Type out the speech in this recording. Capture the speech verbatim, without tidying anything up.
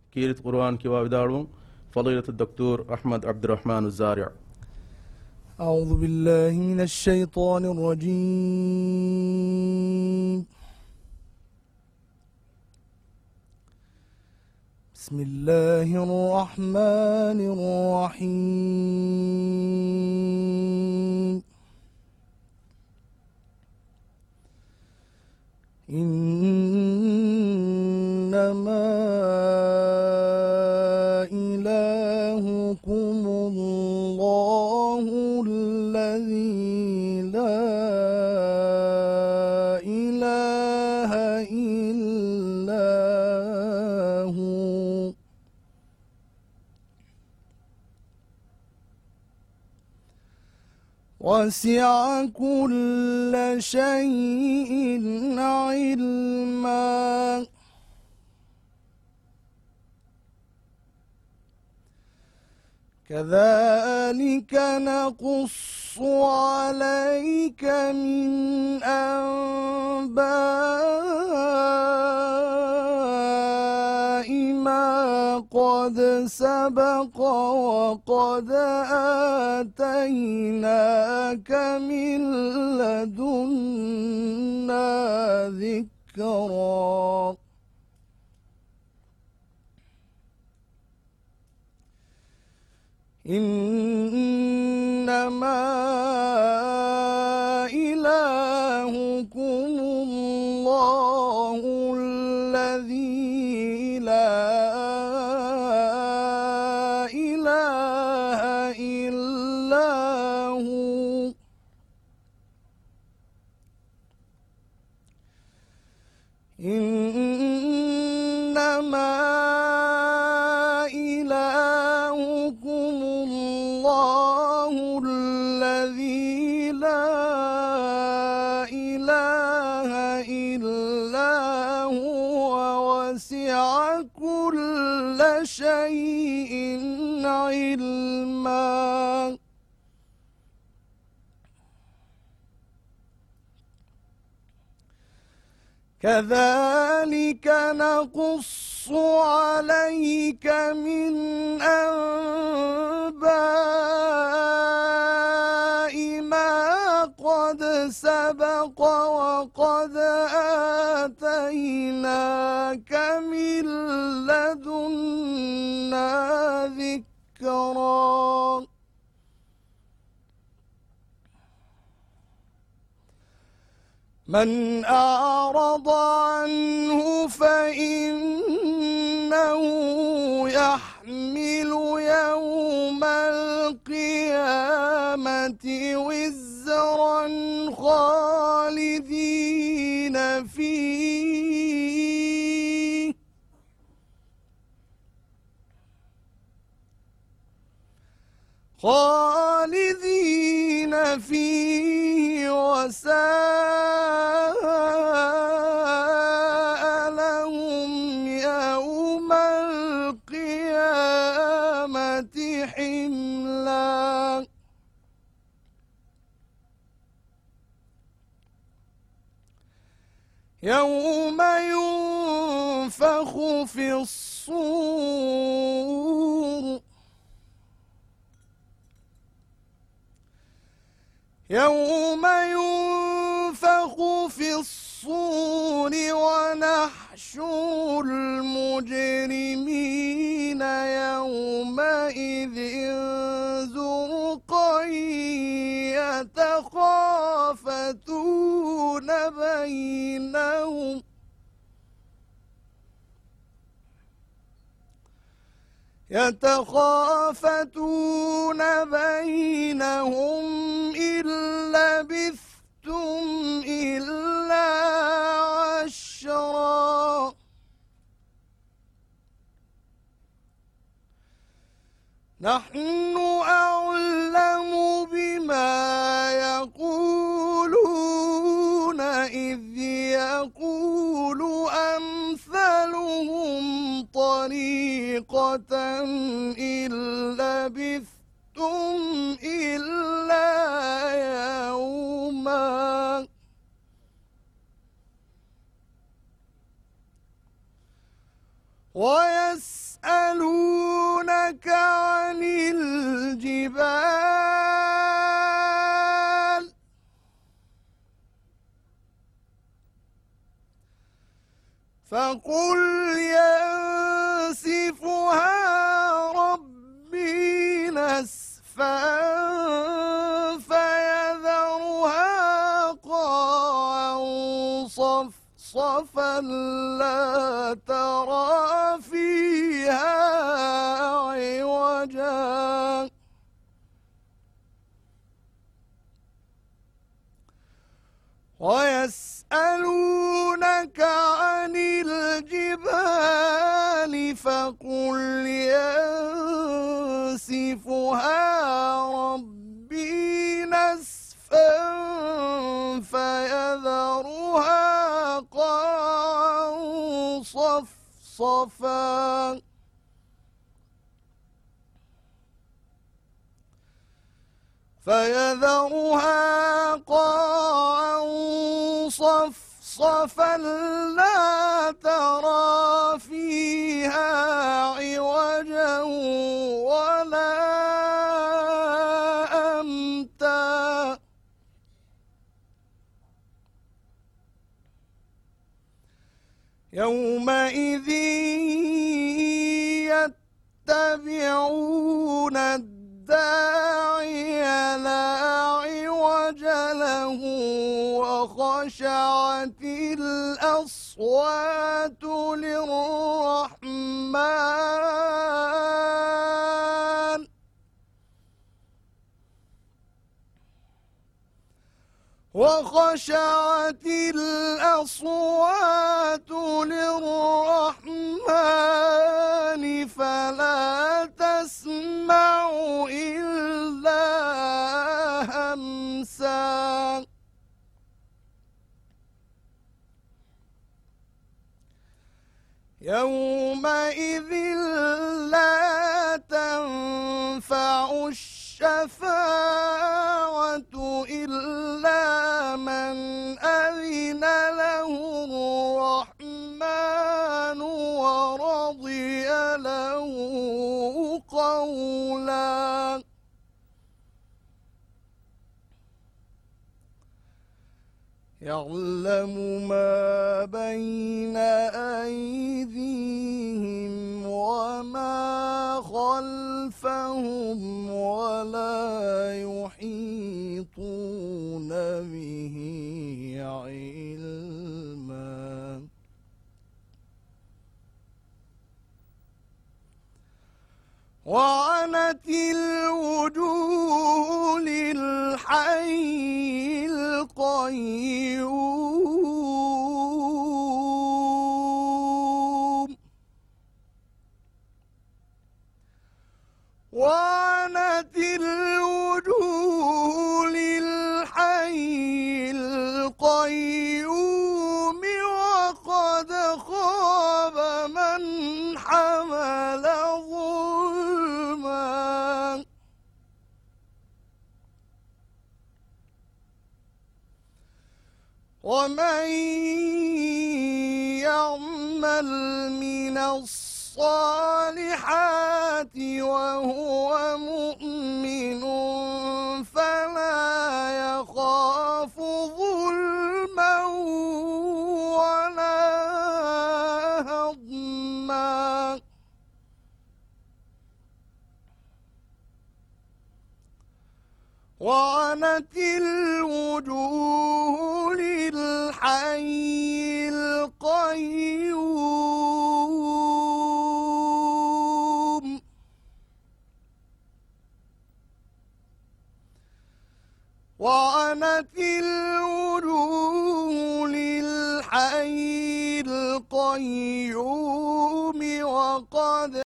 كيرت قرآن كوا بدارون فضيلة الدكتور أحمد عبد الرحمن الزارع. أعوذ بالله من الشيطان الرجيم. بسم الله الرحمن الرحيم. إنما إلهكم الله الذي لا إله إلا هو وسع كل شيء علما. كذلك نقص عليك من أنباء ما قد سبق وقد آتيناك من لدنا ذكرا. إنما إلهكم الله الذي لا إله إلا هو إنما الله الذي لا إله إلا هو وسع كل شيء علما. كذلك نقص عليك من أنباء ما قد سبق وقد آتيناك من لدنا ذكرا. من أعرض عنه فإنه يحمل يوم القيامة وزرا خالدين فيه خالدين فيه وساء لهم يوم القيامة حملا. يوم ينفخ في الصور يوم ينفخ في الصور ونحشر المجرمين يومئذ زرقا يتخافتون بينهم يتخافتون بينهم إن لبثتم إلا عشرا. نحن أعلم بما يقولون إذ يقول أمثلهم طريقة إن لبثتم إلا يوما. ويسألونك يسألونك عن الجبال فقل ينسفها ربي نسفا فيذرها قاعا صفصفا فيذرها قاعا صفصفا لا ترى فيها عوجا ولا أمتا يومئذ يتبعون الداعي لا عوج له وخشعت الأصوات للرحمن وخشعت الأصوات للرحمن فلا تسمع إلا همسا يومئذ لا تنفع الشفاعة إلا من أذن له الرحمن ورضي له قولا يعلم ما بين أيديهم وما خلفهم ولا يحيطون به علما وعنت الوجوه للحي القيوم وعنت الوجوه للحي القيوم وقد خاب من حمل ظلما ومن يعمل من الصالحات وهو مؤمن فلا يخاف ظلما ولا هضما وعنت الوجوه للحي القيوم وعنت الوجوه للحي القيوم وقد